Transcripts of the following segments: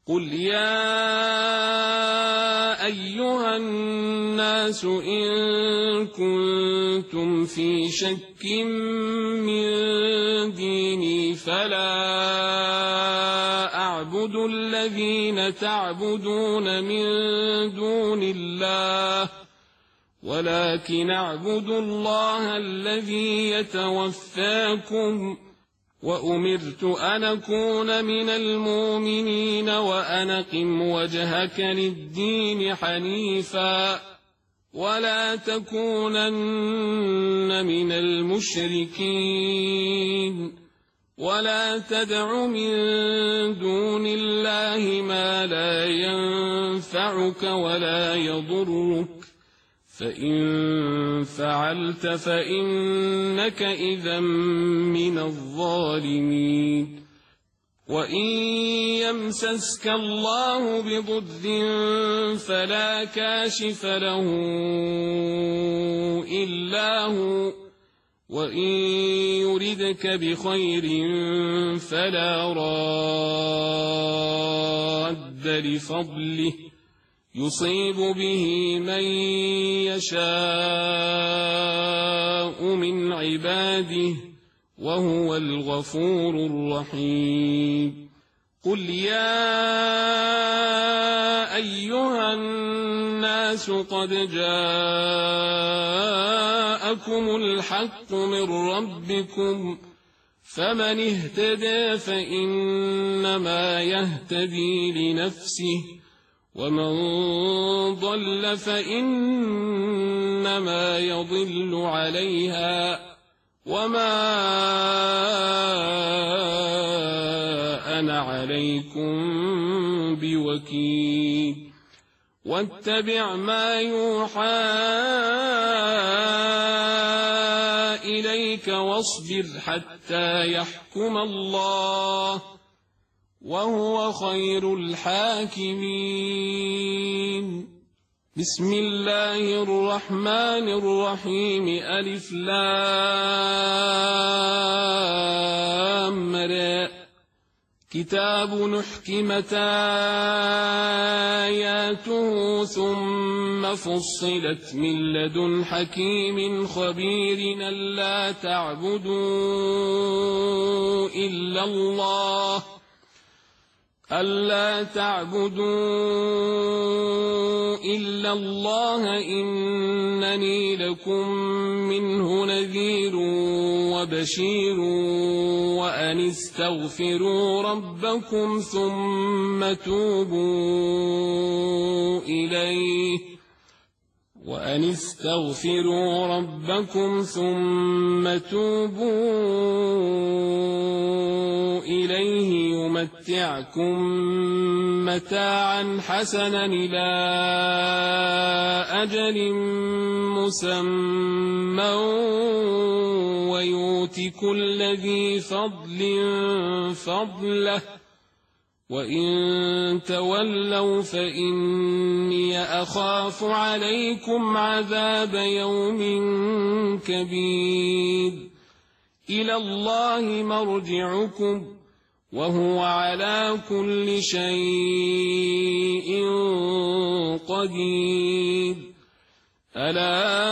قل يا أيها الناس إن كنتم في شك من ديني فلا أعبد الذين تعبدون من دون الله ولكن أعبد الله الذي يتوفاكم وأمرت أن أكون من المؤمنين وأن أقم وجهك للدين حنيفا ولا تكونن من المشركين ولا تدع من دون الله ما لا ينفعك ولا يضرك فإن فعلت فإنك إذا من الظالمين وإن يمسسك الله بضر فلا كاشف له إلا هو وإن يردك بخير فلا راد لفضله يصيب به من يشاء من عباده وهو الغفور الرحيم قل يا أيها الناس قد جاءكم الحق من ربكم فمن اهتدى فإنما يهتدي لنفسه ومن ضل فإنما يضل عليها وما أنا عليكم بوكيل واتبع ما يوحى إليك واصبر حتى يحكم الله وهو خير الحاكمين بسم الله الرحمن الرحيم ألف لام را كتاب نحكمت آياته ثم فصلت من لدن حكيم خبير ألا تعبدوا إلا الله إنني لكم منه نذير وبشير وأن استغفروا ربكم ثم توبوا إليه يمتعكم متاعا حسنا إلى أجل مسمى ويؤت كل ذي فضل فضله وإن تولوا فإني أخاف عليكم عذاب يوم كبير إلى الله مرجعكم وهو على كل شيء قدير ألا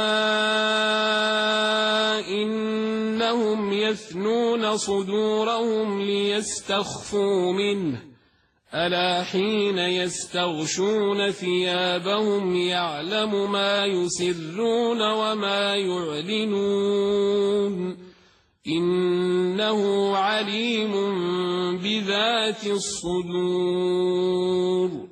إنهم يثنون صدورهم ليستخفوا منه ألا حين يستغشون ثيابهم يعلم ما يسرون وما يعلنون إنه عليم بذات الصدور